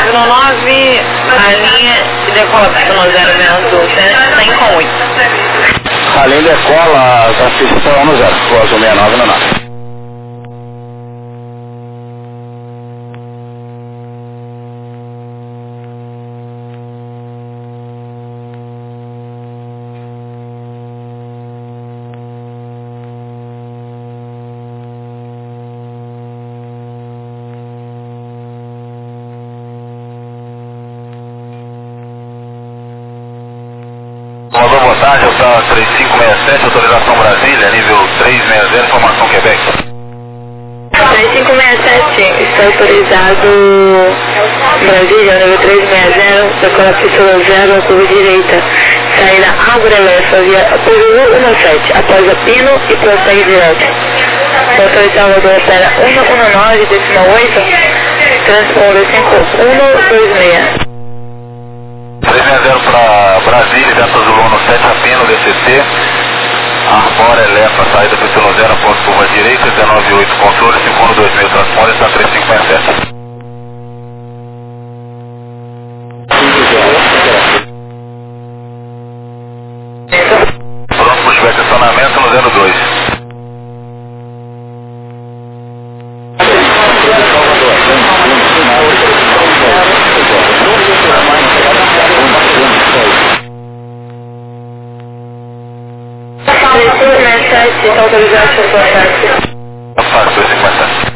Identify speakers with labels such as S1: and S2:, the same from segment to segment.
S1: 999, a linha de decola no 0 sem com 8.
S2: A linha decola, tá assistão no 0, o azul 69 no 9.
S3: Mandou boa tarde, eu estava 3567, autorização Brasília, nível 360, informação Quebec.
S1: 3567, está autorizado Brasília, nível 360, decola pista 0, curva direita, saída Abrelefa, via Puru 17, após a Pino e prossegue direto. O autorizado opera 119,8, transponder 5126.
S3: 360 para Brasília, Delta Zulu no 7, Apino, DCC, Arbora, Elefa, saída pista 0, após curva direita, 198, controle, 5120, transponder, está 3567. Pronto, puxar estacionamento no 02.
S1: Está autorizado a sua parte.
S3: Faço 250.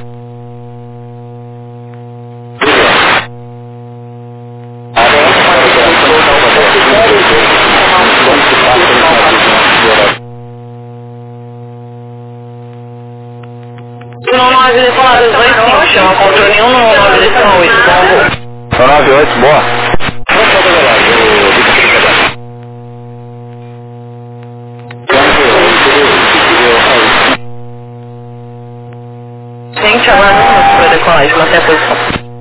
S1: Não, não, ele fala dos 25, chama controle 1, não, 98, tá?
S2: 98, boa.
S1: Gente, agora não para decolagem, manter a posição.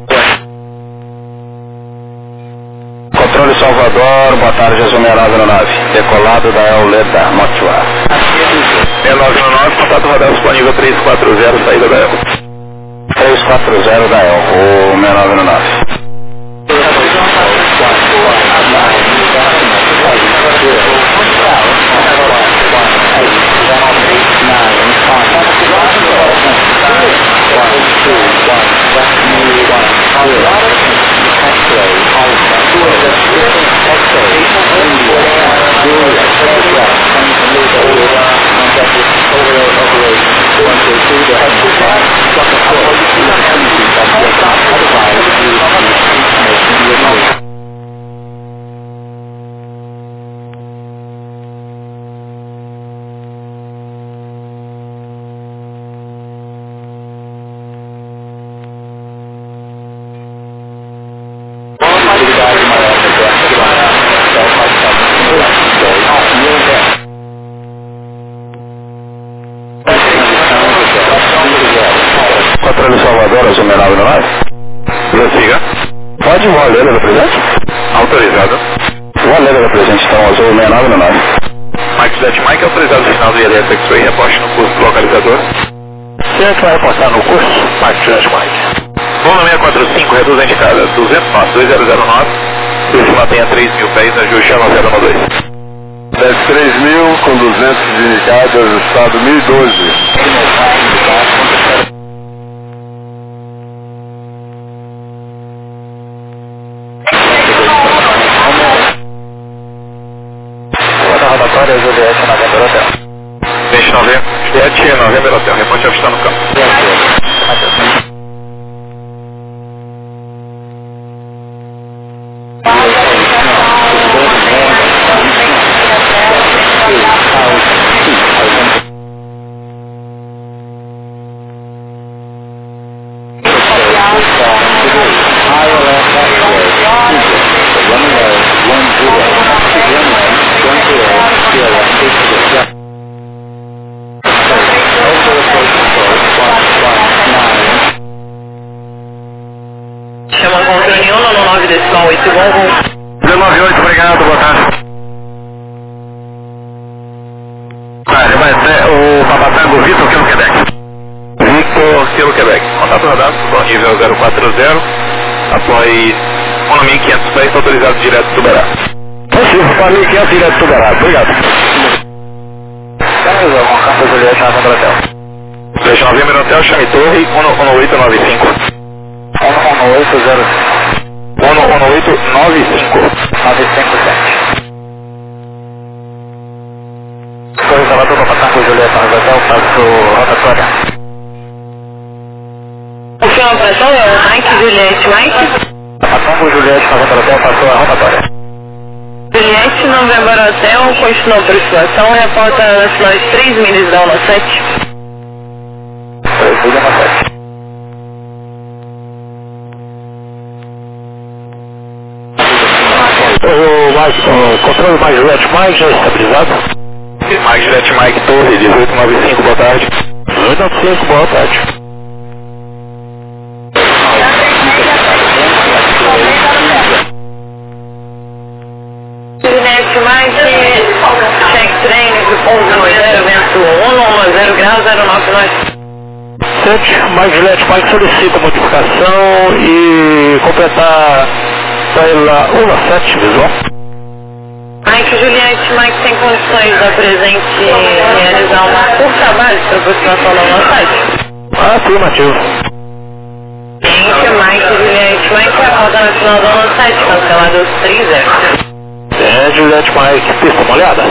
S2: Controle Salvador, boa tarde, azul 69 no 9. Decolado da Euleda, Motua.
S3: 69 no 9, contato radar disponível 340, saída da EL.
S2: 340 da EL, o 69 no 9.
S3: Controle Salvador, azul 69 no 9. Prossiga.
S2: Pode voar a letra da presente?
S3: Autorizado.
S2: Voa a letra da presente, então, azul 69 no 9.
S3: Mike Jet Mike, autorizado o sinal do ILS X-Ray, reposte no curso localizador.
S2: Quem é que vai reportar no curso?
S3: Mike Jet Mike. Voo 645, reduz a indicada 2009, curso mantenha 3.000 pés, ajuste a 9012.
S2: 3.000 com 200 de indicadas, estado 1012. Rotatória UDS Novembro Hotel.
S3: Deixe Novembro Hotel, reponte avistar no campo.
S1: Chama controle 1, no 9 decimal 8, bom.
S3: 198, obrigado, boa tarde. Vai ser o Papatango Vitor Kilo Quebec. Victor Kilo Quebec. Contato radar, nível 040, após no 1500 pés, está autorizado direto do Tubarão.
S2: Possível, para 1500 direto do Tubarão. Obrigado.
S3: Campo Juliette, Novembro Hotel. Deixa Novembro Hotel, chame Torre, 11895. 11895. 957. Torre Salvador para Campo Juliette, Novembro Hotel, passo rotatória.
S1: Confirma a operação, é o Mike, Juliette, Mike.
S3: Campo Juliette, Novembro Hotel, passou a rotatória.
S1: Juliette, Novembro Hotel, continua a aproximação, reporta nas 3 milhas da 17.
S3: 3 milhas da 17.
S2: Controle mais Juliette Mike, já estabilizado?
S3: Mais Juliette Mike, Torre, 1895, boa tarde.
S2: 1895, boa tarde.
S1: Juliette Mike, check train, ponto 0, vento 1, 10 graus, 099.
S2: 7, mais Juliette Mike solicita modificação e completar pela 17 visual.
S1: Mike, Juliette, Mike tem condições da presente realizar uma curta base para aproximação do nosso site?
S2: Afirmativo.
S1: Mike, Juliette, Mike, a rota nacional do nosso site, cancelado 30.
S2: Juliette Mike, pista molhada.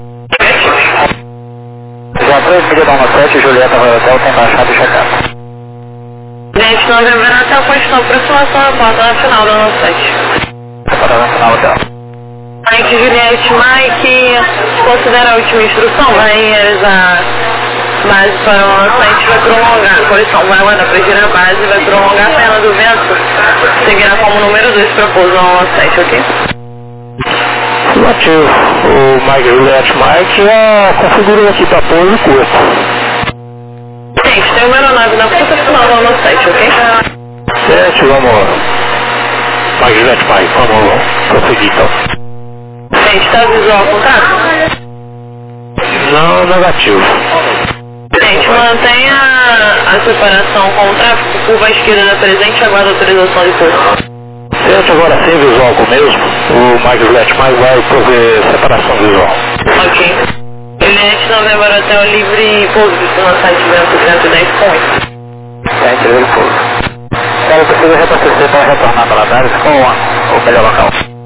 S3: Já 3 milhas da 17, Julieta vai hotel, tem baixado e chegado.
S1: Juliette, Novembro Hotel, continua a aproximação da porta nacional do nosso site.
S3: Porta nacional hotel.
S1: Mike, Juliette, Mike, considera a última instrução, vai realizar base para o nosso site, vai prolongar, a coleção vai aguardar para girar a base, vai prolongar a perna do vento, seguirá como número 2 proposto no nosso site, ok?
S2: Afirmativo. O Mike Juliette Mike já configurou aqui para pouso curto.
S1: Gente, tem uma aeronave na ponta final do nosso site, ok?
S2: 7, vamos. Mike Juliette Mike, vamos prosseguir então.
S1: Gente, está visual contato?
S2: Não, negativo.
S1: Gente, mantenha a separação com o tráfego, curva à esquerda da presente, aguarda a autorização de pouso.
S2: 7, agora sem visual com o mesmo, o Mike Juliette Mike vai prover separação visual.
S1: Ok. Juliette, Novembro Hotel, livre pouso, no site vento 110.8.
S3: Sente livre pouso. Eu preciso reabastecer para retornar para Ladares com o melhor local.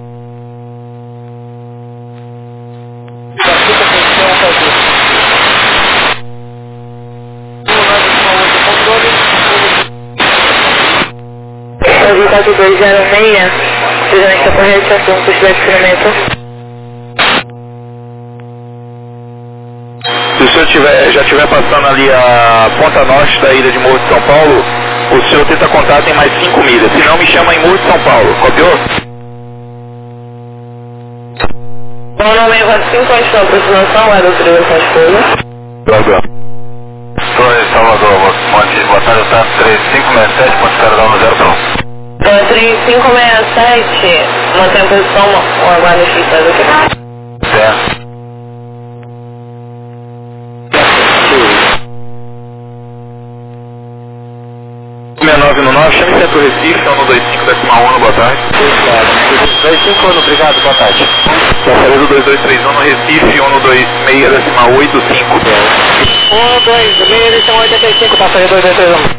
S1: Brasil 4206, presidente da correção, custo de experimento.
S3: Se o senhor já estiver passando ali a ponta norte da ilha de Morro de São Paulo, o senhor tenta contato em mais 5 milhas, se não me chama em Morro de São Paulo, copiou?
S1: Meu nome é Vacim, continua a aproximação, é da autorização de pouso.
S3: Logo. Torre Salvador, boa tarde, tá 3567, ponte Caradão no 0 pronto.
S1: 3567, mantém a posição, o aguardo fixado aqui.
S3: Certo. 6919, chame Centro Recife, 125.1, boa tarde.
S2: 25, obrigado, boa tarde.
S3: Passageiro 2231 no Recife, 126.885.
S2: 126.85, passageiro 2231.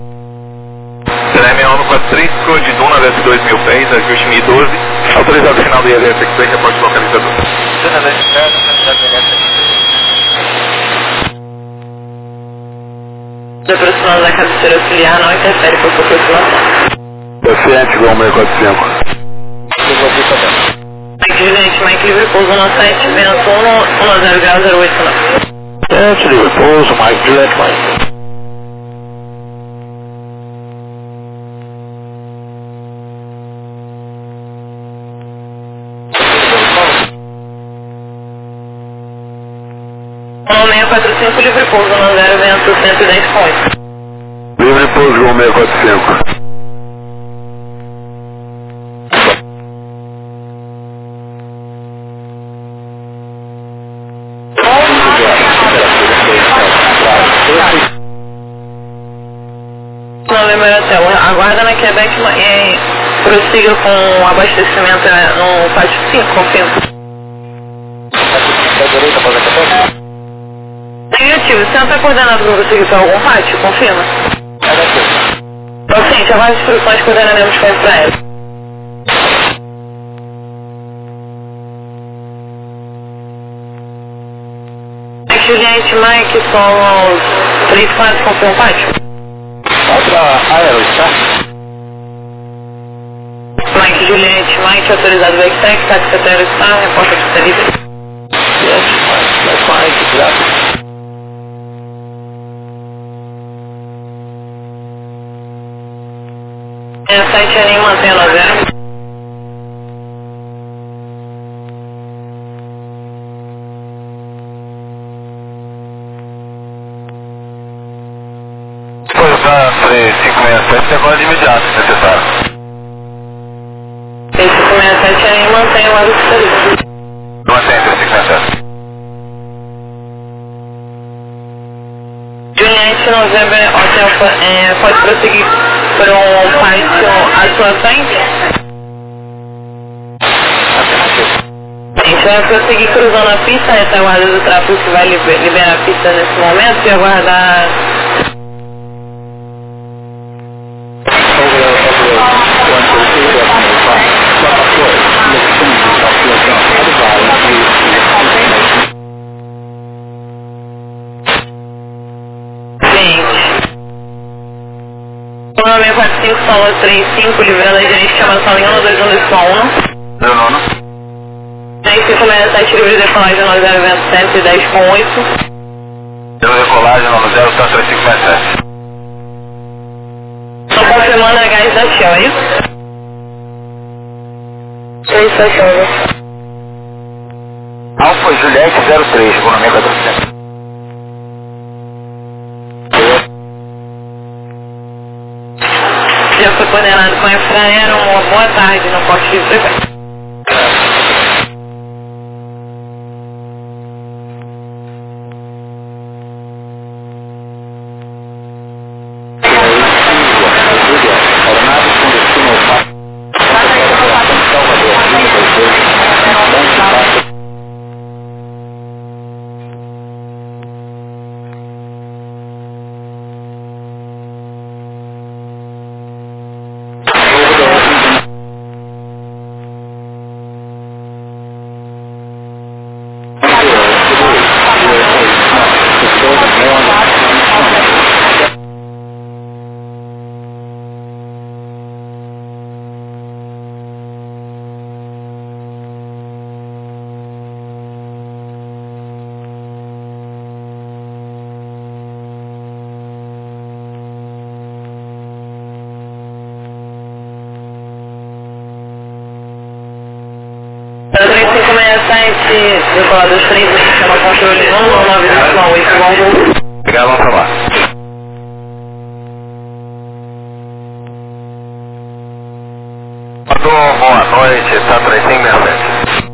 S3: CNM 143, Cor de Duna, desce 2.000 pés, ajuste 1012. Autorizado final do ILS Express, reporte localizador.
S1: De aproximação da cabeceira auxiliar não interfere com a sua aproximação.
S2: Paciente, igual 645.
S1: Mike Juliette, Mike livre pouso no site, vento 10 graus 089.
S2: Paciente, livre pouso, Mike Juliette Mike.
S1: Nome 645, livre pouso no 0 vento 110.8.
S2: Livre pouso, igual 645.
S1: Novembro Hotel, aguarda na Quebec Prossiga com o abastecimento no pátio 5, confirma.
S2: Da direita após a cabeça?
S1: Negativo, você não está coordenado para você ir para algum pátio, confirma.
S2: É daqui.
S1: Paciente, aguarde instruções, coordenaremos com para ela. Juliette, Mike, somos 34, confirma o pátio.
S2: Outra aero, tá?
S1: Mike, Juliette, Mike, autorizado o Exec, táxi secretário está, reporta que está livre.
S2: Juliette, Mike, graças.
S1: Site Anim, mantenha 90.
S3: Pousar 3567, agora de imediato, se necessário.
S1: 3567 Anim, mantenha o lado que está livre.
S3: Mantém 3567.
S1: Juliette, November, Hotel, pode prosseguir por um pátio à sua frente? A gente vai prosseguir cruzando a pista, essa é a guarda do tráfego que vai liberar a pista nesse momento e aguardar. O nome é 45, solo 35, livrando a direita, chama sala em 1, 2, 1, 1.
S3: Meu nono.
S1: 3567, livre de decolagem 90 110 com 8.
S3: Deu decolagem no 0, tá 3567.
S1: Estou confirmando a gás da Shell, é isso? É isso, Shell.
S2: Alfa Juliette 03, economia 400.
S1: Já foi coordenado com a Infraero, uma boa tarde no porte de frequência. Decolar dos 3 meses, chama controle 1, 9, 8,
S3: Obrigado, vamos pra lá. Boa noite, tá 3567.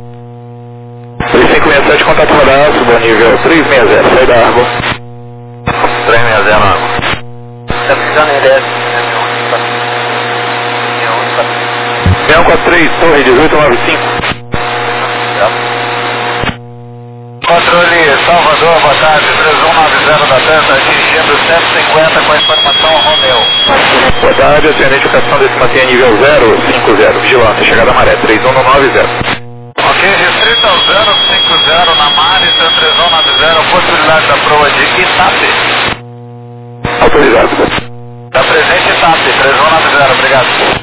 S2: 3567, contato radar, suba nível 360, sai da água.
S3: 360 na água.
S2: Tá precisando em 10. 643, torre 1895.
S3: Controle Salvador, boa tarde, 3190 da Delta, atingindo 150 com a informação Romeu.
S2: Boa tarde, ascendente estação desse mantenha nível 050, vigilância, chegada à maré, 3190.
S3: Ok, restrito ao 050 na Marita, 3190, possibilidade da proa de Itape.
S2: Autorizado.
S3: Está presente Itape, 3190, obrigado.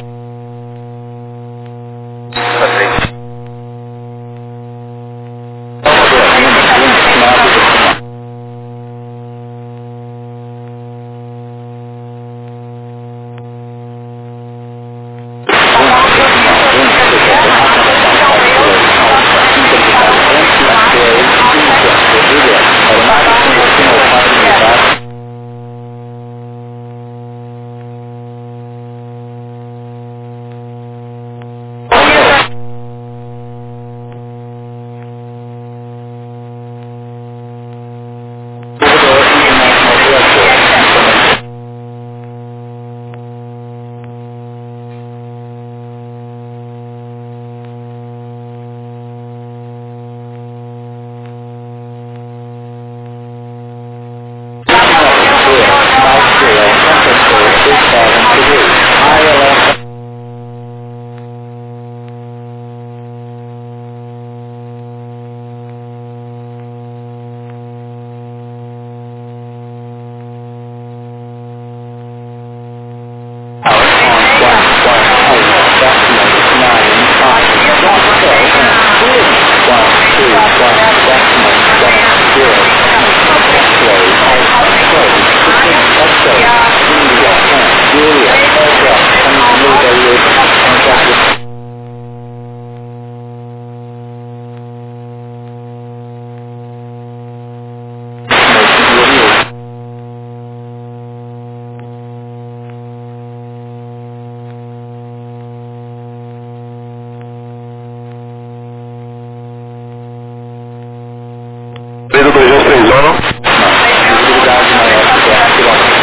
S2: 231.
S3: Visibilidade maior que 10 km.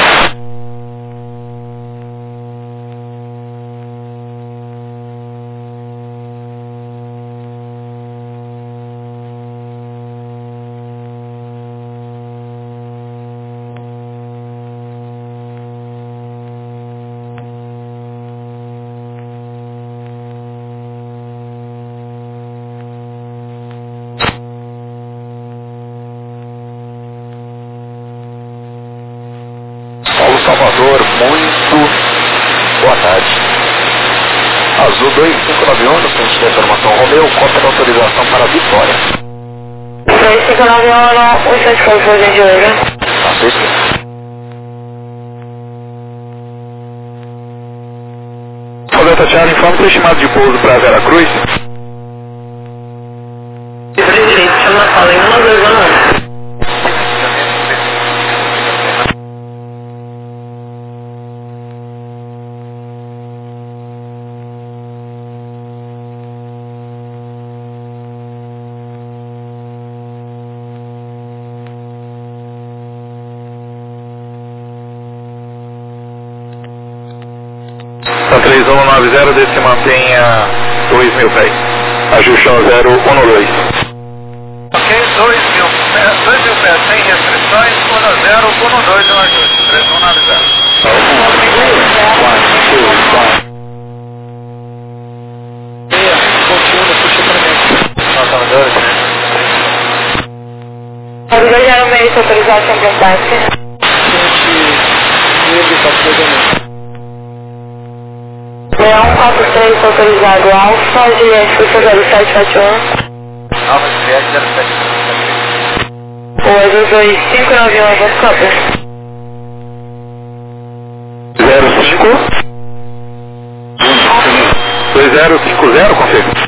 S3: Salvador, muito boa tarde. Azul 2591, no centro de informação Romeu, conta a autorização para a Vitória.
S1: 2591, o centro de controle de hoje.
S3: Assiste.
S2: Roberta Charlie, informe o estimado de pouso para Veracruz.
S1: Direito, chama a fala em 1291.
S2: Tá 3190, desde que mantenha 2.000 pés. Ajuste ao 012.
S3: Ok, 2.000 pés sem restrições, 1012 no ajuste, 3190.
S1: Organizaram meio de autorização para o táxi. Leão 43 autorizado Alfa, Juliette 0771.
S3: Alfa Juliette 0771.
S1: O Azul 2591, vamos copy.
S2: 05 2050, confirma.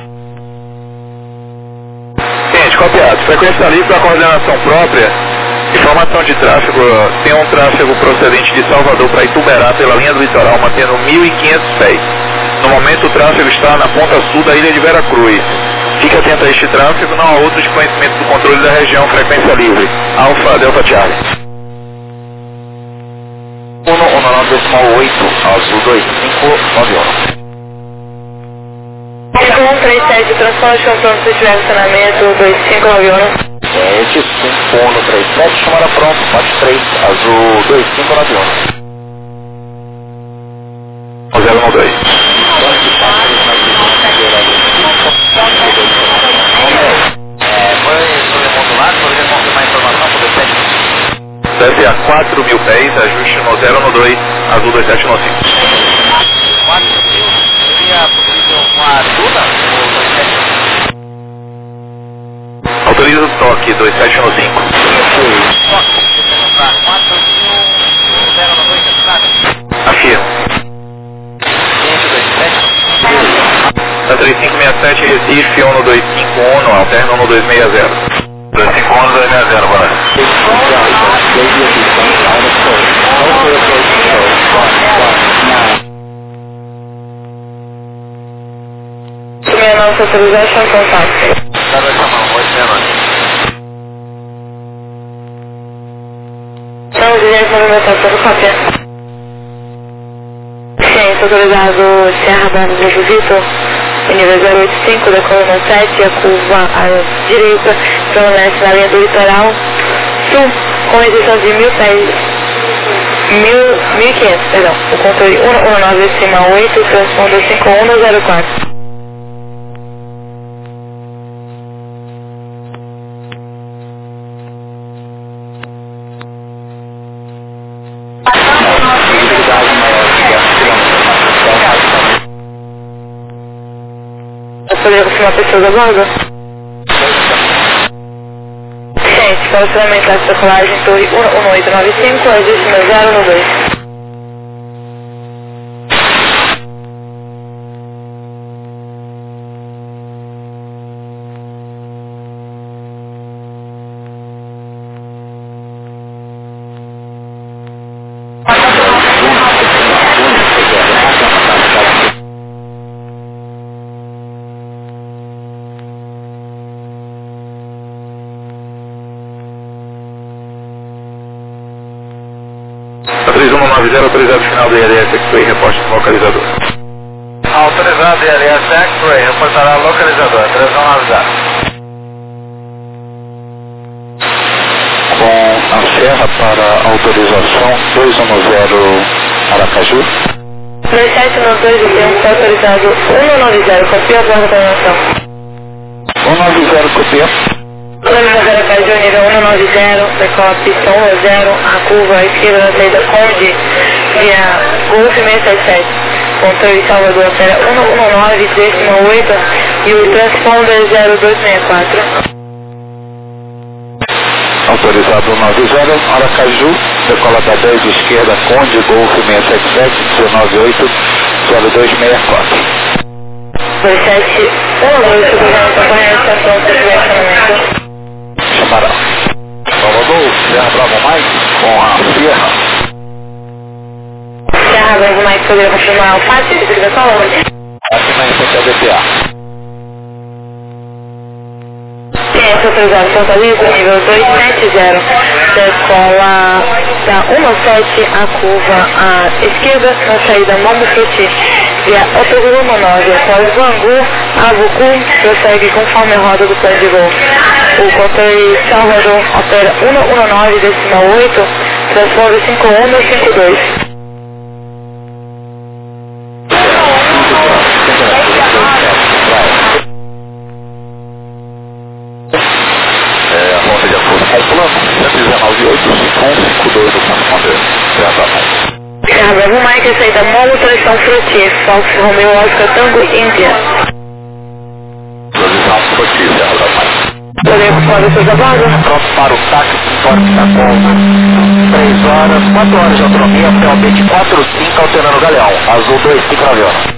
S2: Gente, copiado. Frequência livre da coordenação própria. Informação de tráfego. Tem um tráfego procedente de Salvador para Ituberá pela linha do litoral, mantendo 1.500 pés. No momento o tráfego está na ponta sul da ilha de Veracruz. Fique atento a este tráfego, não há outro de conhecimento do controle da região. Frequência livre. Alfa Delta Charlie.
S3: 119.8, Azul 2591.
S1: 5137 de transporte, confirma se tiver funcionamento, 2591.
S3: Rede 5137, chamada pronto, parte 3, Azul 2591.
S2: 012.
S3: Foi sobre modulado, poderia confirmar a informação por 27?
S2: Deve a 4.000 pés, ajuste no 012, Azul 2715.
S3: 4.000, seria possível uma Duna ou 27?
S2: Autoriza o toque 2715. Afirmo. Da 3567 Recife, 11251, alterna 1260.
S3: 251, 260, bora.
S1: Minha nossa autorização com táxi.
S3: Tá dois a mão, 869.
S1: Então, Juliette, movimentação do cópia. Ciência, autorizado Serra Banda do Vitor, nível 085, da coluna 7, a curva à direita, permanece na linha do litoral sul, com exceção de 1.000 pés, 1.500, perdão, o controle 119 acima 8, transponder 5104. Poderia confirmar pessoas a bordo? Gente, posicionamento da decolagem torre 1895, ajuste no 012.
S2: 3190, autorizado final do ILS X-Ray, reporte no localizador.
S3: Autorizado ILS X-Ray, reportará localizador, 3190.
S2: Com a serra para autorização 210 Aracaju.
S1: 2792 e tem autorizado 190, copia da reclamação.
S2: 190, copia.
S1: 190 Aracaju, nível 190, decola pista 10, a curva à esquerda na saída Conde, via Golf 677. Controle Salvador, altera 119, 8 e o transponder 0264.
S2: Autorizado 190, Aracaju, decola da 10 esquerda, Conde, Golf 677, 198, 0264.
S1: 27, 192, acompanha a estação de direcionamento.
S2: Chamará. Salvador, Serra Bravo Mike, com a Sierra.
S1: Serra Bravo Mike, poderia confirmar o fato de utilização?
S2: Aqui na frente ao DPA.
S1: Tem essa autorização Santa Lisa, nível 270, decola da 17 a curva à esquerda, na saída Mambo Fruti, via Autoguru 19, após Bangu, Abucu, prossegue conforme a roda do plano de voo. O controle Salvador opera 119,8, transponder 5152. Serra Bravo Mike, saída Molo, tração Fruti, Fox Romeo Oscar Tango Índia.
S2: Posição Fruti, Serra Bravo Mike.
S1: Poderia confirmar os seus abordos?
S2: Pronto para o táxi, Torque da Congo. 3 horas, 4 horas de autonomia, POB de 45, alterando o Galeão. Azul 259.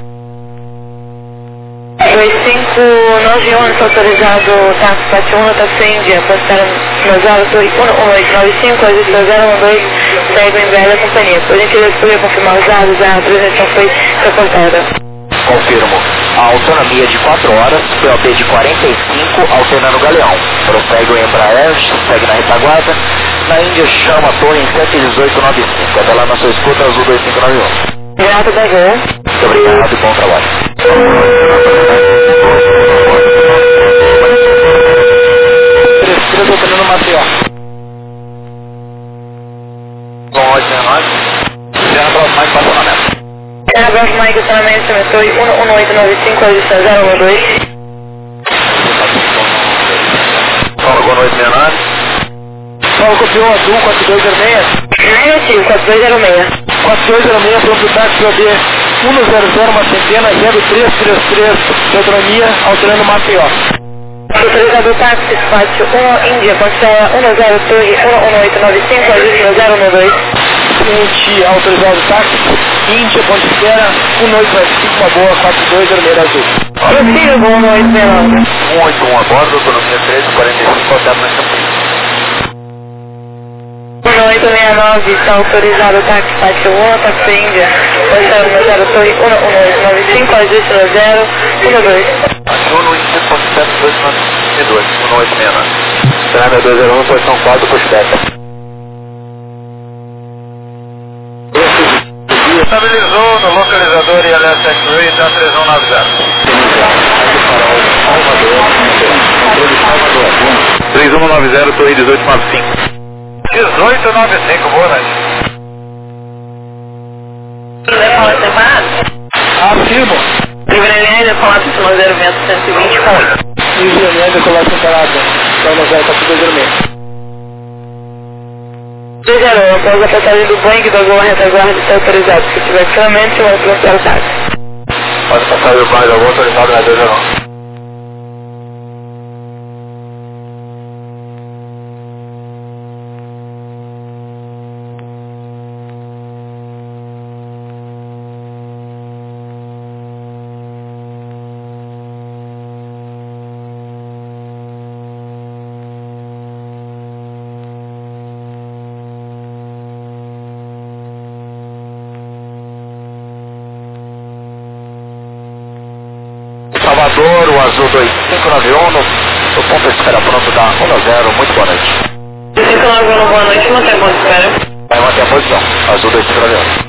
S1: 2591, autorizado táxi 71, táxi Índia, postando nas horas 1895, às 0012, segue o embrague da companhia. Por gentileza, poderia confirmar os dados, a transmissão foi reportada.
S2: Confirmo. A autonomia de 4 horas, POB de 45, alternando o Galeão. Prossegue o Embraer, segue na retaguarda. Na Índia, chama a torre em 71895. Até lá na sua escuta, Azul 2591.
S1: Grato da voo.
S2: Muito obrigado e bom trabalho. Três alternando o Maceió. Bom, 869. Serra Bravo Mike, estacionamento.
S1: Serra Bravo Mike, estacionamento, metrô 11895, às 012.
S2: Fala, boa noite, Leonardo. Fala, copiou azul, 4206.
S1: Negativo, 4206.
S2: 4206, pronto, táxi POB 100, uma centena, 0333, de autonomia, alterando Maceió.
S1: Autorizado táxi, despate 1 Índia, condição 10 Torre 11895, às 012.
S2: Seguinte, autorizado táxi, Índia, ponte espera, 1895, uma boa, 4206 azul.
S1: Possível, boa noite, Leonardo.
S2: 181 a bordo, autonomia 1345, alterando na Campinas.
S1: 1869, está autorizado o táxi Pátio 1, táxi Índia, condição 10 Torre 11895, às 012.
S2: Azul no índice, ponte 7292, 189. Será 201, posição 4, pushback. Estabilizou no localizador ILS X-Ray da 3190. 3190, torre 1895. 1895, boa noite.
S1: Decola separado?
S2: Afirmo.
S1: Livre-LN, decola pista 0 vento 120 com 8.
S2: Livre-LN, decolar separada. Então, 206.
S1: 201, após a passagem do Boeing da Gol retaguarda está autorizado. Se tiver finalmente, o outro não táxi.
S2: Pode passar o Boeing da Gol autorizado na 201. Salvador, o Azul 2591, no ponto de espera pronto da 1-0, muito boa noite.
S1: 2591, boa noite, mantém ponto de espera.
S3: Vai manter a posição. Azul 2590.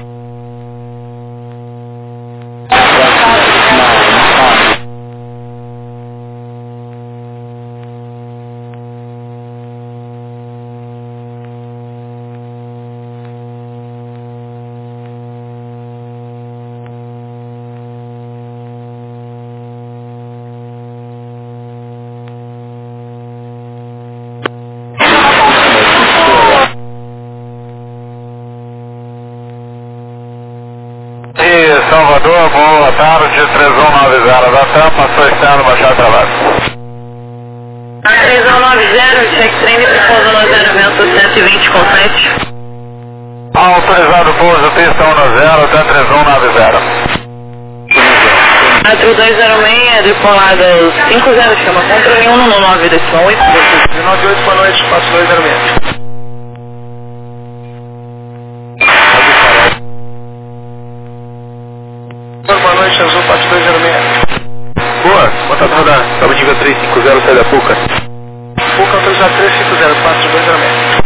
S3: Salvador, boa tarde, 3190 da TAM, passou externo, baixar trabalho.
S1: A 3190, check trem de pouso no 0 vento 120 com 7.
S3: Autorizado pouso, pista 10 até 3190.
S1: A 3206, tripulada 50, chama controle 1 no 9 decimal 8.
S2: 98, boa noite, 4206. Boa noite, Azul 4206. Boa, contato rodar, estava nível 350, sai da PUCA. PUCA autorizado 350, 4206.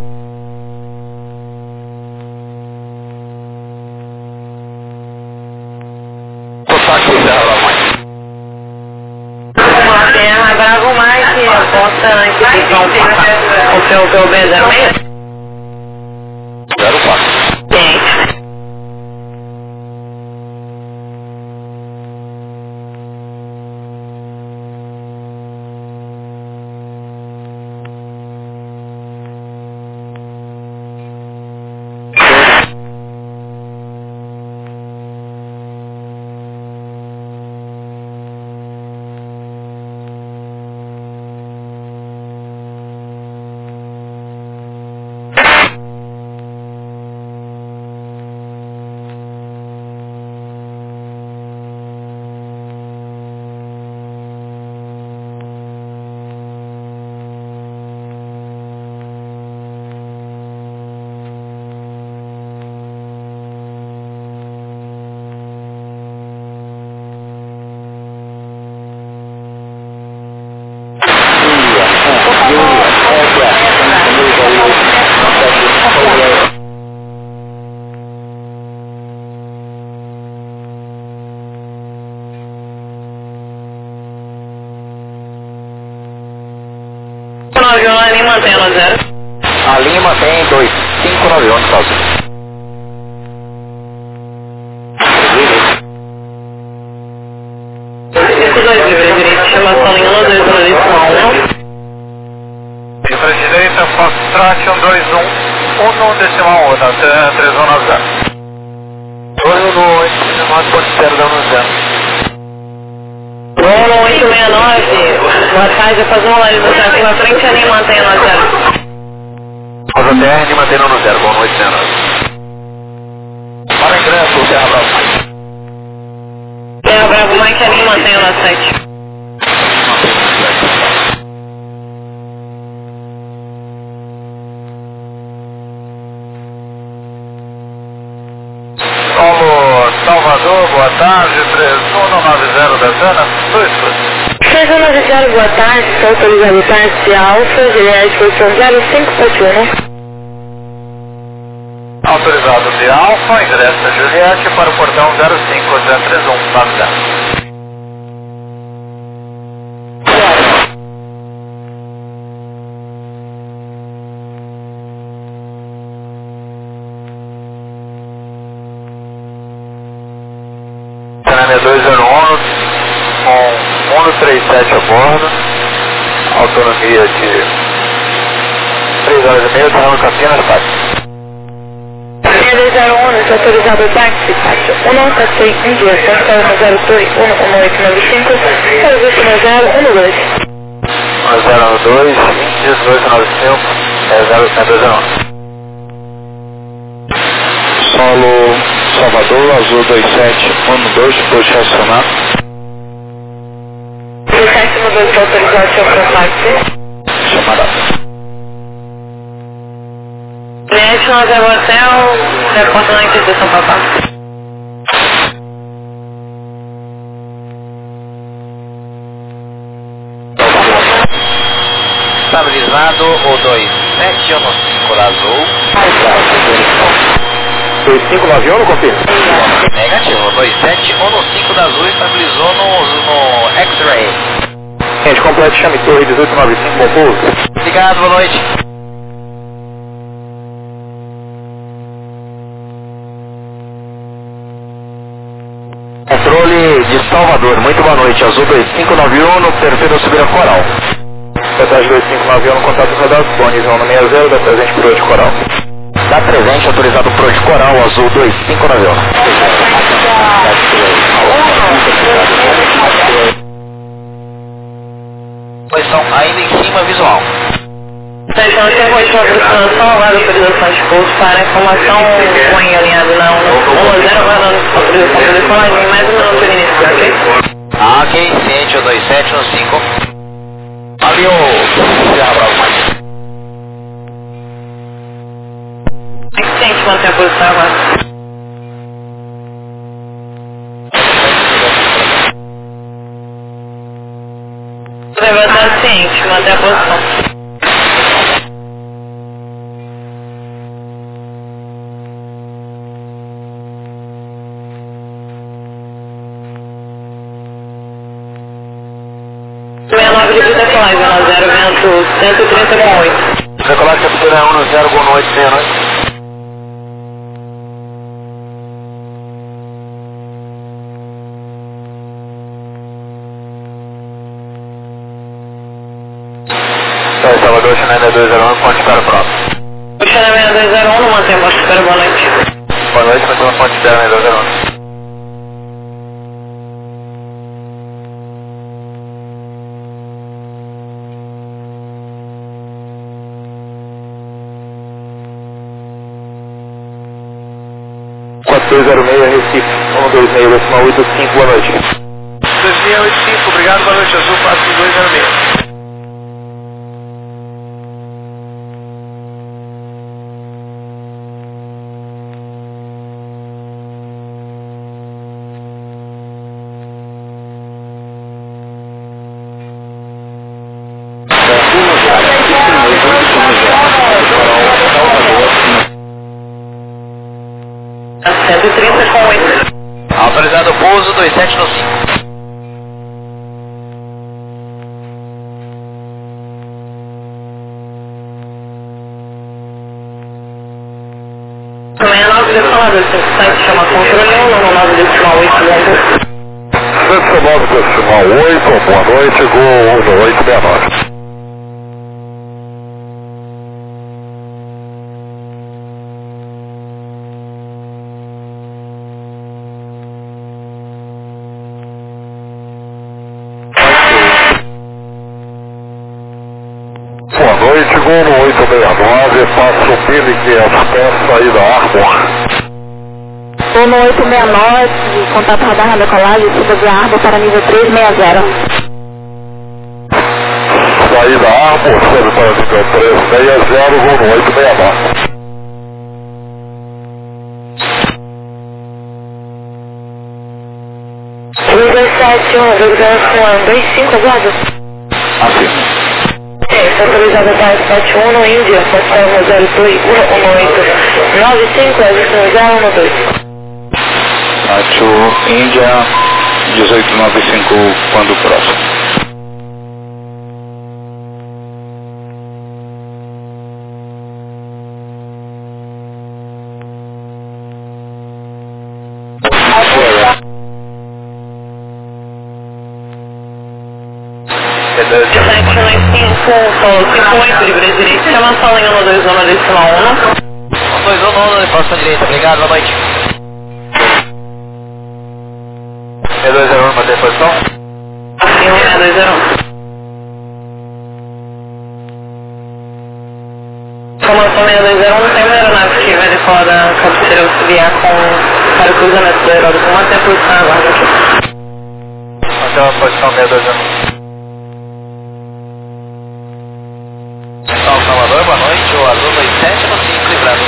S3: Contato dela, mãe.
S1: Terra Bravo Mike, aposta inquisição o seu B06.
S3: 04.
S1: Tem. A linha mantém no 0.
S3: A linha mantém 2591, caso.
S1: Chamação linha no 2 no decimal 1.
S3: Para direita, Foxtrot 121, 1 no decimal 1, até 3190. 2 no 8, da 0.
S1: Bom, 869, boa tarde, faz uma live no aqui na frente, a linha mantém no 0.
S3: Rosa TR, linha mantém no 0, boa noite, 69. Para ingresso, Terra Bravo Mike.
S1: Terra Bravo Mike, a linha mantém no 7.
S3: Solo Salvador, boa tarde, 3190 da Zana, 2
S1: 3190, boa tarde, sou autorizado táxi Alfa, Juliette, posição 0571.
S3: Autorizado de Alfa, ingresso Juliette para o portão 05-3190. Canânia 201, com 137 a bordo, autonomia de 3 horas e meia, Terrão Campinas, táxi.
S1: 201, sou autorizado táxi, táxi 197, em direção para 02, 1895, serviço 1012.
S3: 1012, 1895, 0209. Solo Salvador, Azul 2712, pode estacionar.
S1: 2712, sou autorizado para táxi.
S3: Chamada.
S1: Cliente no Hotel Hotel, reporta na Inquisição Papá.
S3: Estabilizado o 2715 Azul.
S2: 2591, confirma.
S3: Negativo, 27 no 5 da Azul, estabilizou no X-Ray.
S2: Gente, completo, chame torre 1895, bom pouso.
S3: Obrigado, boa noite. Controle de Salvador, muito boa noite. Azul 2591 no terceiro Subira Coral.
S2: Petagem 2591 no contato rodado, disponível no 60 da presente por de Coral.
S3: Está presente, autorizado por de Coral, Azul 2591. Posição ainda em cima, visual.
S1: Sejam aqui a última aproximação, agora autorização de pouso para informação com alinhado na 110, aguardando autorização de decolagem, mais um minuto de início, ok?
S3: Ok, ciente, o 27 no 5. Avião, Sierra Bravo mais.
S1: Ciente, mantém a posição agora. Levantar ciente, mantém a posição. Decolagem na 0, vento 130,8.
S3: Decolagem captura 1 no 0, boa noite, meia-noite. Salvador, China 201, ponte para o próximo.
S1: China 201, mantém a vossa espera, boa noite.
S3: Boa noite, mantém a ponte para 201.
S2: Recife, 126,885, boa noite.
S3: 2685, obrigado, boa noite, Azul 4206. Autorizado o pouso 27 no 5.
S1: Também é 9 decolador, se chama controle 1, 9 decimal 8,
S2: 109,8, boa noite, Gol 1869. Boa noite, Gol no 869, passo Mili500 pés, saída Arbor.
S4: Gol no 869, contato radar na decolagem, suba de Arbor para nível 360.
S2: Saída Arbor, sobe para nível 360, Gol no 869.
S1: Organização 25, aguardo.
S2: Afirma.
S1: Autorizada para 71 no Índia, posição 02 95, 012.
S2: Atio Índia 1895, quando próximo.
S1: Solo 58 de Brasileiro direito, chama a sala em 121 decimal 1.
S3: 121 no posta direita, obrigado, boa noite. 6201, mantém a posição?
S1: Sim, 6201. Informação 6201, tem uma aeronave que vai decolar da cabeceira auxiliar para o cruzamento do aeródromo, mantém a posição agora aqui.
S3: Mantém a posição 6201. Salvador, boa noite, o Azul 27 no 5, livrando.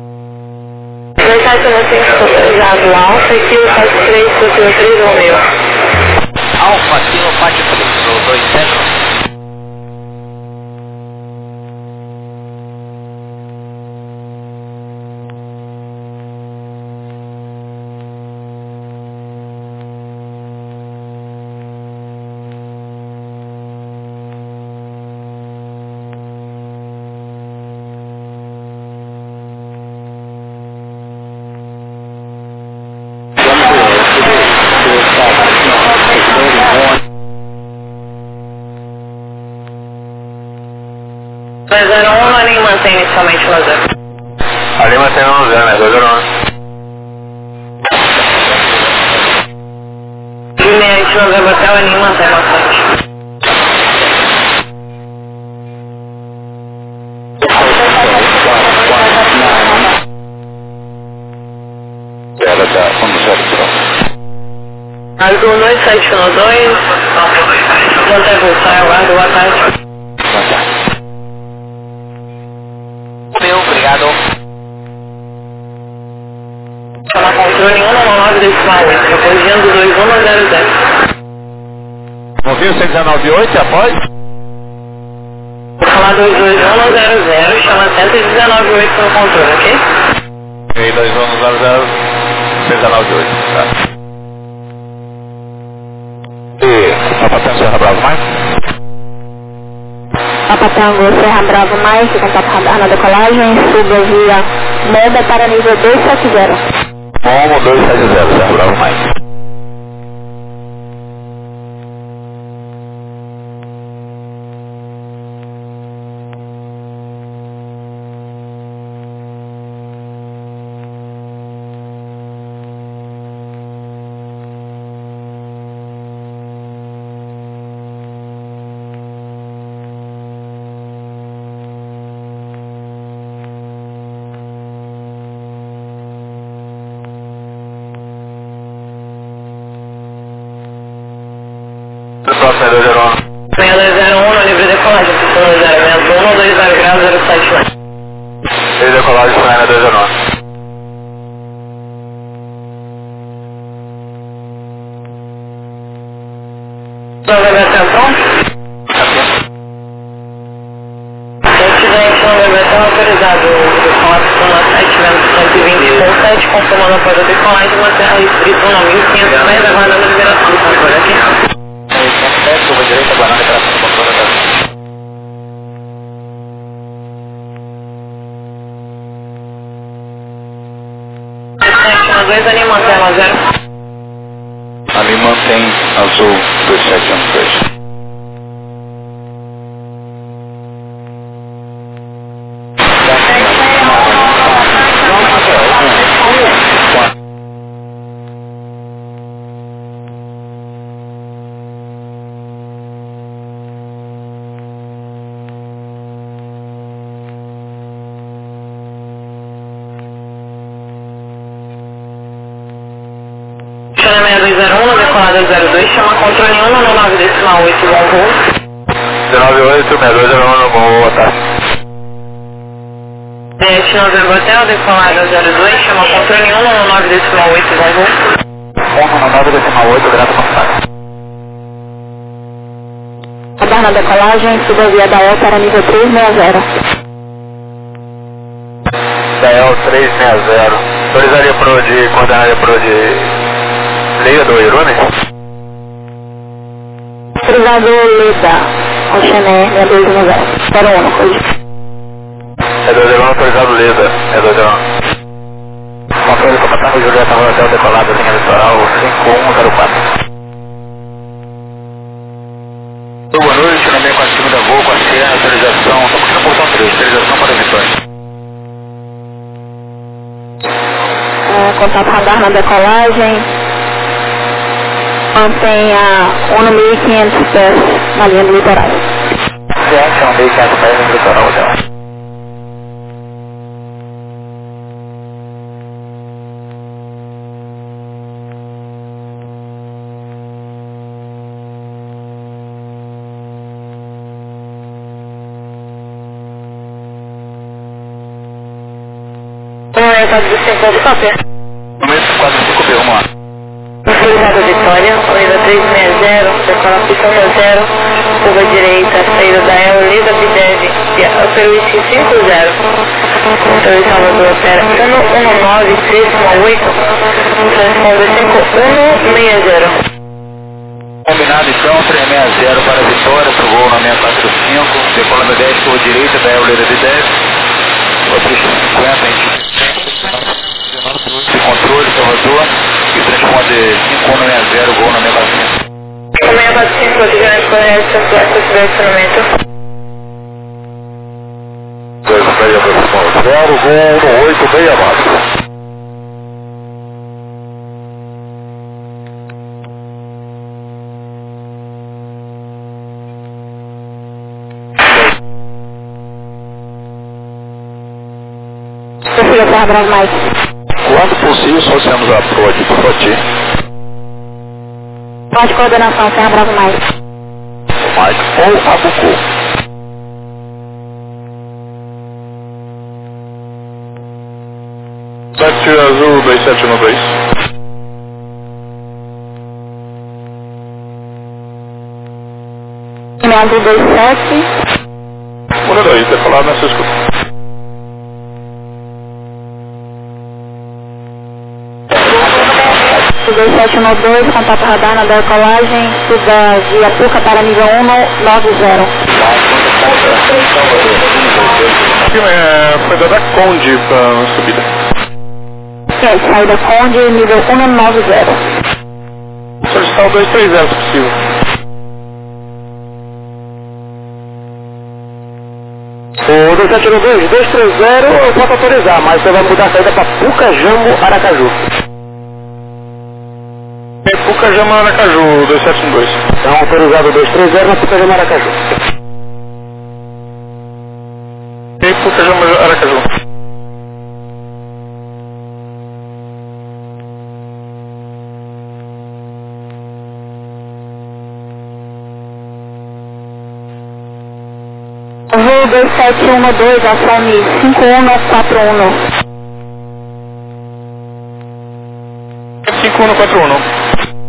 S1: 27 no 5, autorizado Alfa e Kilo 43, Kilo 3, Romeu.
S3: Alfa, Kilo 43, o 27 no 5.
S1: 6201, a linha mantém inicialmente no 0.
S2: A linha mantém no 0, né? 201.
S1: Juliette, Novembro Hotel, a linha mantém bastante.
S2: Ela tá com o 0.
S1: Azul 2712, mantém pulsar, aguardo, boa tarde.
S2: Obrigado.
S1: Chamar controle 199 decimal 8, corrigindo 2100.
S2: Ouviu 698, após?
S1: Vou falar 221000, chama 1198 no controle, ok?
S2: E 2100, 698, tá. E Papa Tango Serra Bravo mais?
S4: Papa Tango Serra Bravo mais, contato radar na decolagem, suba via moda para nível 270.
S2: Momo 270, Serra Bravo mais. Próximo é 201.
S1: 6201, no livre decolagem, pistão 061, 20 graus, 079.
S2: Livre decolagem, Suena 209.
S1: Novembro Hotel pronto? Residente Novembro Hotel autorizado, decolagem pistão na 7, vendo 120.7, confirmando após a decolagem, manter a restrição na 1500 metros, aguardando a liberação do controle aqui.
S2: Curva direita, aguardando a liberação do controle da
S1: Residente 2, ali mantém a 0.
S2: Ali mantém azul 2713.
S1: Chama 6201, decolada 02, chama controle 199 decimal 8, bom voo.
S2: 198, 6201, bom, boa tarde.
S1: Residente Novembro Hotel, decolada 02, chama controle 199 decimal 8, bom voo.
S2: 199 decimal 8, grato por falar.
S4: Radar na decolagem, suba via Dael para nível 360.
S2: Dael 360. Autorizaria pro de, coordenaria pro de Liga do Irune?
S4: Cruzador Leda, Oxené, 6210. 01, corrigir.
S2: É 201, autorizado Leda, é 201. Controle de Patango Julieta, Hotel decolado, linha litoral 5104. Boa noite, também com a segunda voo, com a Sierra, autorização, estamos aqui no portão 3, autorização para Vitória.
S4: Contato radar na decolagem, mantenha 1.500 pés na linha do litoral.
S2: Gente, 1.500 pés no litoral, hotel.
S1: Orientado do 5 do papel.
S2: Número 45B, vamos lá.
S1: Autorizado Vitória, Oliva 360, decola pistão 0, curva direita, saída da El, Oliva Bidev, Peruíche 50, controle Salvador, opera 11938, responde 5160.
S2: Combinado então, 360 para Vitória, pro voo na 645, decola no 10, curva direita, da El, Oliva Bidev, Patrícia 50, de controle, Salvador, e transponde 5160, voo na 645.
S1: 645, grande correto, estacionamento.
S3: voo 18, bem amado.
S4: Prossiga, Serra Bravo Mike.
S3: Quando possível, associamos a proa de Froti.
S4: Pode coordenação, Serra Bravo Mike.
S3: Mike ou Abucu. Táxi Azul 2712.
S4: Time Azul 27.
S3: 12, decolado na sua escuta.
S4: O 2712, contato radar na decolagem, suba via Puca para nível 190.
S3: Foi da Conde para subida.
S4: Ok, saída Conde, nível 190.
S3: Solicitar o 230, se possível. O 2712, 230 eu posso autorizar, mas você vai mudar a saída para Pucajambo, Aracaju. Pucajambo, Aracaju, 2712. Então autorizado 230 na Pucajambo, Aracaju. E Pucajambo, Aracaju.
S4: Voo 2712, assome 5141.
S3: 5141.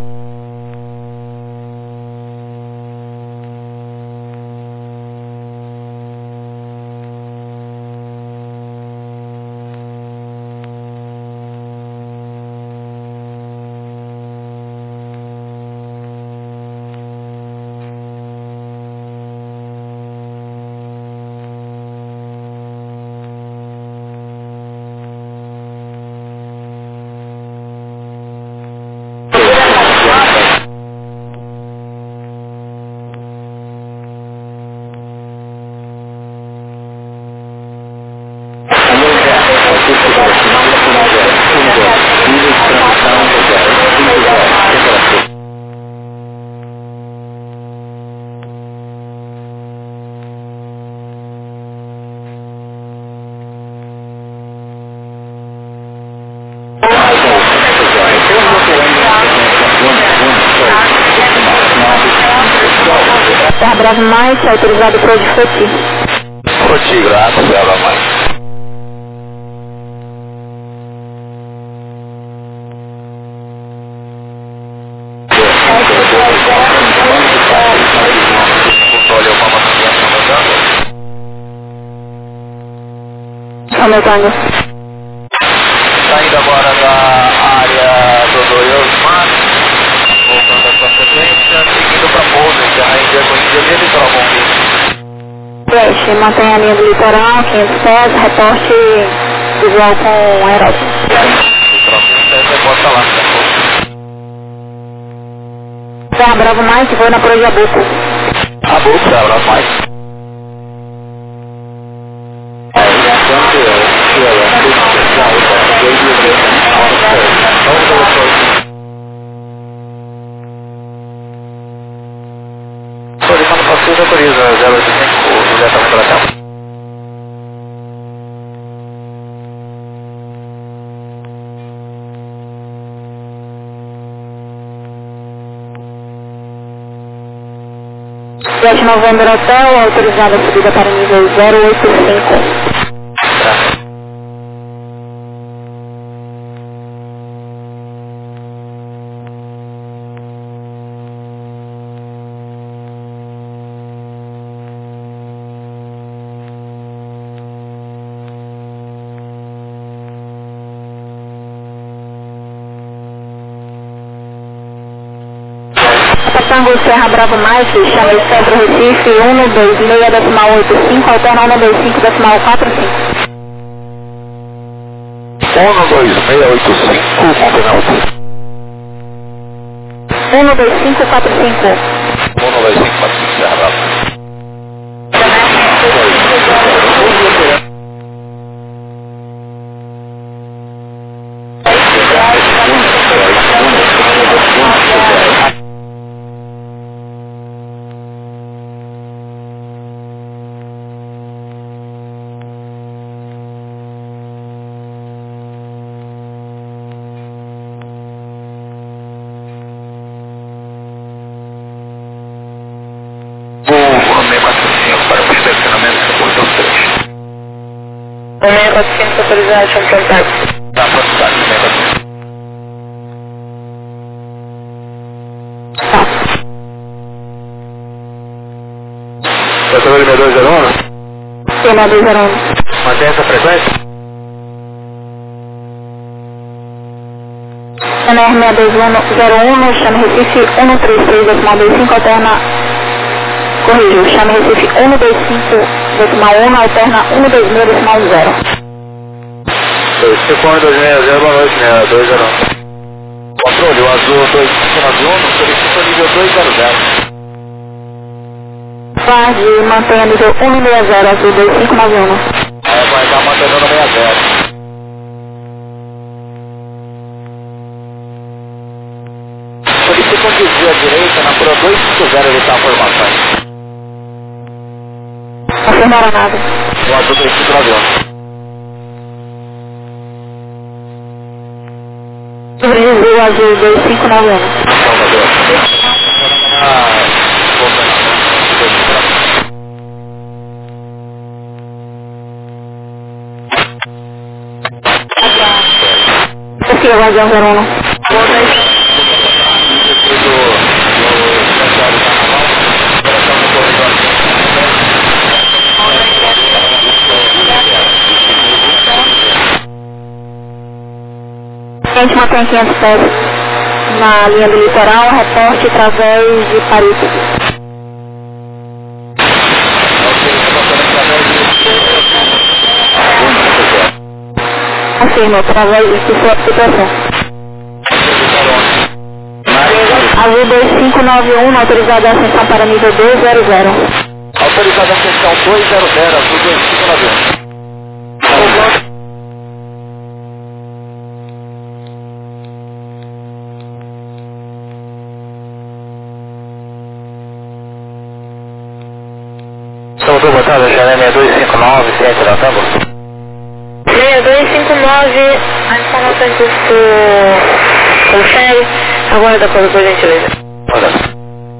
S4: Serra Bravo Mais, autorizado para o de Froti.
S3: Froti, graças, Serra Mais.
S4: Aumentando.
S3: Saindo agora da área do Osmar, voltando a sua sequência, seguindo para Boulder, já em Diagonilha e Litoral Bom.
S4: Flash, mantenha a linha do litoral, 500 pés, reporte visual com aerógrafo.
S3: Litoral 500 pés, reporta lá,
S4: Serra Bravo Mais, vou na Proa de Abuco.
S3: Abuco, Serra Bravo Mais. Solicitando passivo, autoriza 085, diretamente para cá.
S4: Jet November Hotel, autorizada a subida para nível 085. Tango Serra Bravo Mais, chama de Centro Recife, 126,85, alterna 125,45.
S3: 12685, convenal.
S4: 12545.
S3: 12545, Serra Bravo.
S1: Autorização contato.
S3: Tá, contato, Categoria 6201?
S4: Sim, 6201.
S3: Mantém essa frequência?
S4: NR 6201, chame Recife 136,25, alterna... Corrijo, chame Recife 125,1, alterna 126,0.
S3: 251-260, boa noite, 201. Controle, o azul 2591, solicita o nível 200.
S4: Guarde, mantenha nível 160, azul 2591.
S3: Vai estar mantendo no 60. Solicita um desvio à direita na cura 250 evitar formações.
S4: Confirmaram nada.
S3: O azul 2591.
S4: Sobre desvio azul 2591. Aqui é o Guardião 01. A gente mantém 500 pés na linha do litoral, reporte através de Paris. Confirma, através de situação. Azul 2591, autorizada a ascensão para nível 200.
S3: Autorizada a ascensão 200, azul 2591. Salvador, boa tarde, Janela 6259, ciência da Tambo.
S1: 6259, a informação que o confere, aguarda por gentileza.
S3: Olha.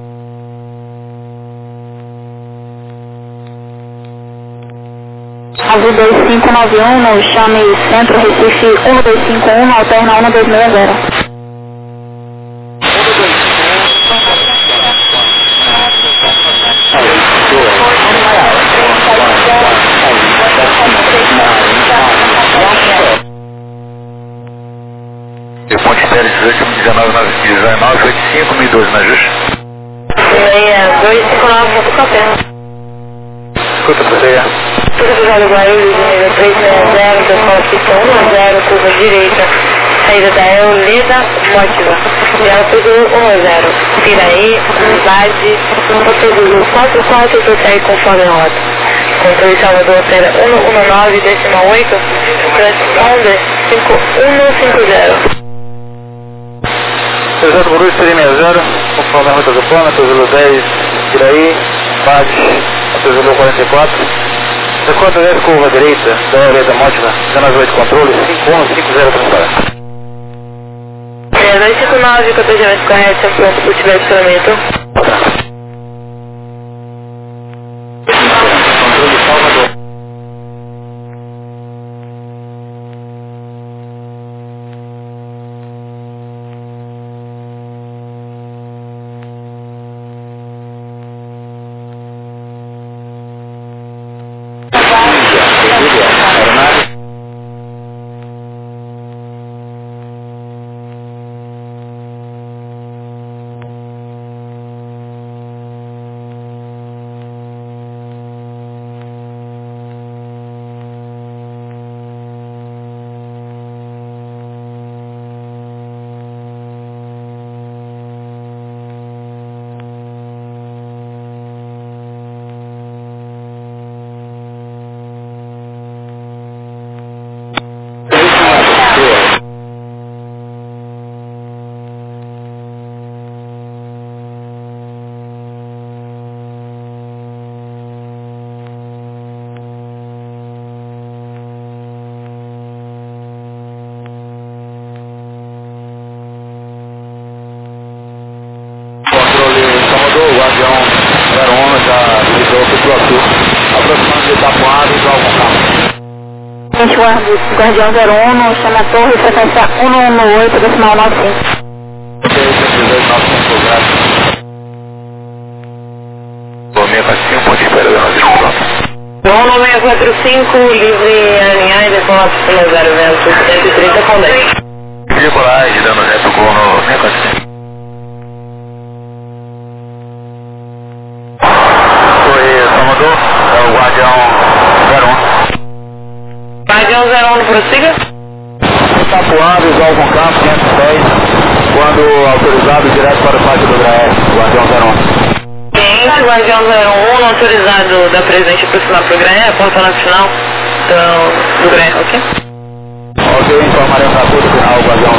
S4: Azul 2591, chame Centro Recife 1251, alterna 1260.
S3: E Ponte Pérez 1819, 85, 1012, não é justo?
S1: 6259, Ponto Capela.
S3: Escuta, você.
S1: Tudo cruzado Guarulhos, nível 360, pessoal pista 10, curva direita, saída da Eulida Mótiva, já tudo 10, Piraí, Unidade, Português 44, que segue conforme a rota. Controle Salvador, opera 119,8, transponder 5150.
S3: Exato, Borussia 360, conforme a rota do plano, Azul 10, Piraí, Bade, Azul 44. Recorda 10, curva direita, da Eulida Mótiva, 19 controle, 5150 transparente.
S1: 259, cotejamento correto, pronto por tiver estacionamento.
S3: Controle Salvador. O avião 01 já ligou para o Iguaçu, aproximando de Itapuã e para algum carro.
S4: Gente, Guardião 01, chama a torre, frequência 118, decimal 95.
S3: Ponte espera da nós, pronto.
S1: 1645, livre alinhar e decolar pelo 0 vento 130 com 10.
S3: Decolagem, dando reto com no 645. Foi Salvador, é o Guardião 01.
S1: Guardião 01, prossiga.
S3: Tapuado, visual com campo, 510, quando autorizado, direto para o pátio do GRAES, Guardião 01.
S1: Cliente, Guardião 01, autorizado da presente aproximar para o GRAE, a porta na final do GRAE, ok?
S3: Ok, informaremos a tudo final, Guardião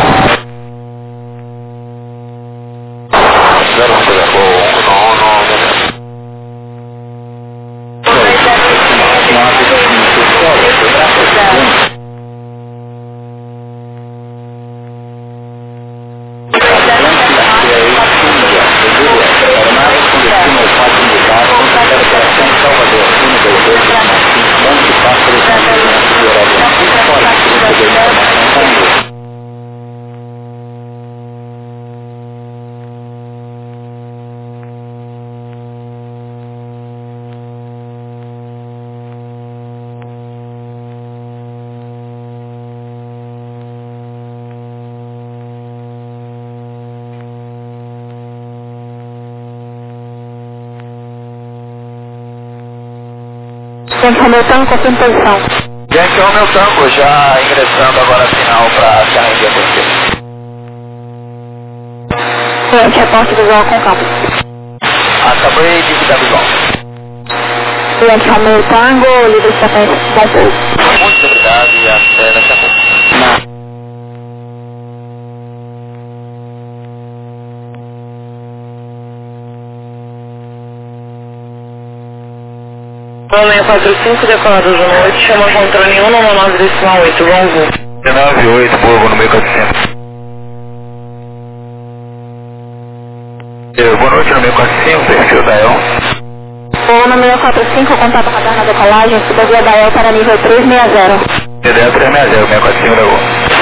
S4: Gente, Hamilton, confirma posição.
S3: Gente, o meu tango já ingressando agora final para Serra você.
S4: Gente, reporte visual com campo.
S3: Acabei de dar visual.
S4: Gente, Hamilton, livre frequência, bom voo.
S3: Muito obrigado e até daqui a pouco.
S1: Homem 45, decolado de noite, chama controle 199 decimal 8, bom voo.
S3: 98, povo no meio 400. Boa noite no meio 45, perfil da El.
S4: Voo no 645, contato radar na decolagem, suba via da El para nível 360.
S3: DDL 360, 645 levou.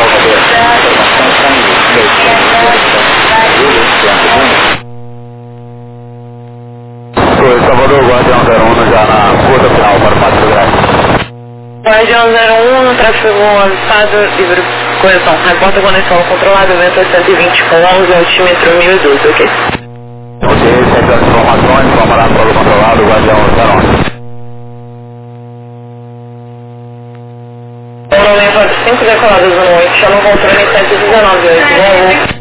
S3: Foi Salvador, Guardião 01 já na curta final para o pátio do GRAES.
S1: Guardião 01, no tráfego avançado, livre correção. Reporta conexão controlada, vento 120 com 11, altímetro 1012, ok?
S3: Ok, sempre as informações, informará solo controlado, Guardião 01.
S1: Homem 45, decolado de noite, chama controle 119, 8, bom voo.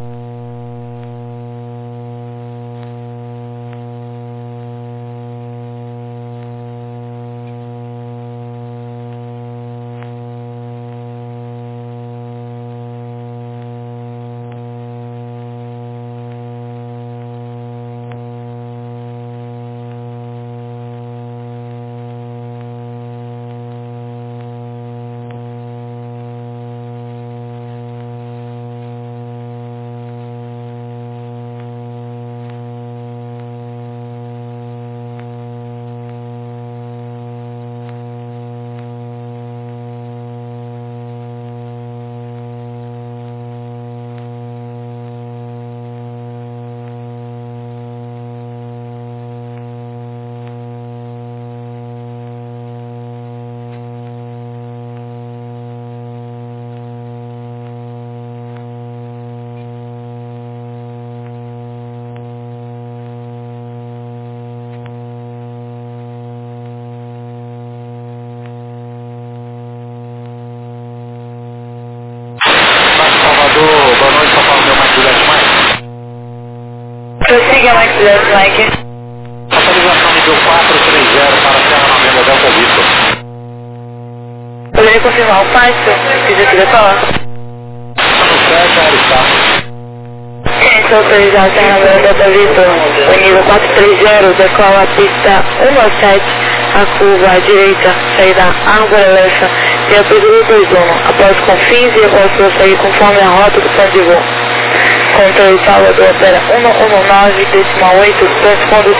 S3: Boa noite, só para o meu Mike Juliette Mike.
S1: Prossiga, Mike Juliette Mike.
S3: Atualização nível 430 para a Serra Novembro Delta Vitor.
S1: Poderia confirmar o pátio? Fiz aqui decolar.
S3: No 7, Aristarco.
S1: Gente, autorizar a Serra Novembro Delta Vitor. O nível 430, decola a pista 17, a curva à direita, saída Árvore Lessa. E a pista do 21, após confins e após prosseguir conforme a rota do plano de voo. Controle Salvador opera 119, decimal 8, corresponde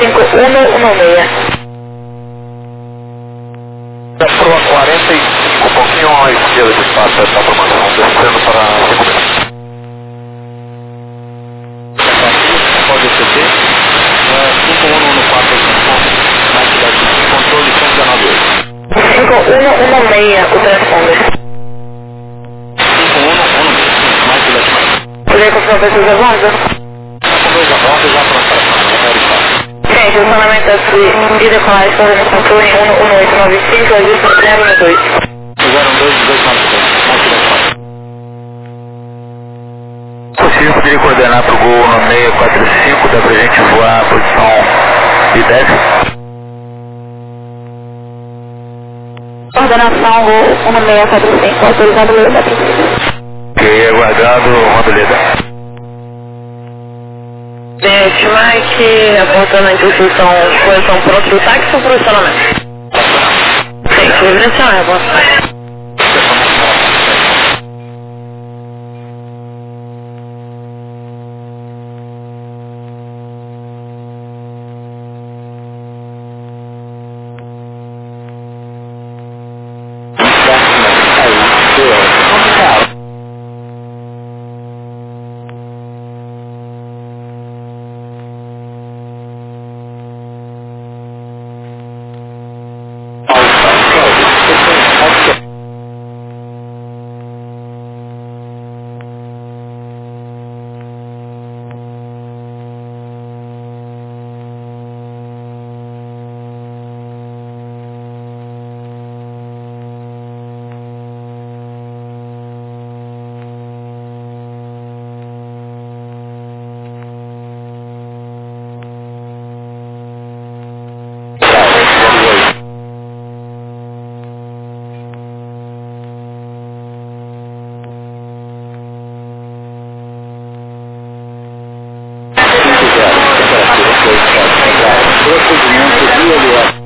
S1: 5116.
S3: Da proa 45, pouquinho gelo de espaço, essa formação, descendo para a segurança. Pode CT, 5114, mais cidade, controle 119.
S1: 5116, o transponder.
S3: 5116, mais cidade.
S1: Poderia confirmar para vocês aguardam?
S3: Com 2 avanços, já pronto para
S1: Gente, o funcionamento de decolagem fazendo controle 11895, registro 012.
S3: 01292, mais cidade. Possível, poderia coordenar para o Gol no 645, dá pra gente voar a posição de 10?
S4: Coordenação Gol 1645, autorizado o da princípio.
S3: Ok, aguardando o Rodoleda.
S1: Gente, Mike, reportando a instrução, posição pronta do táxi ou posicionamento? Gente, evidenciar, reportagem.
S3: Procedimento de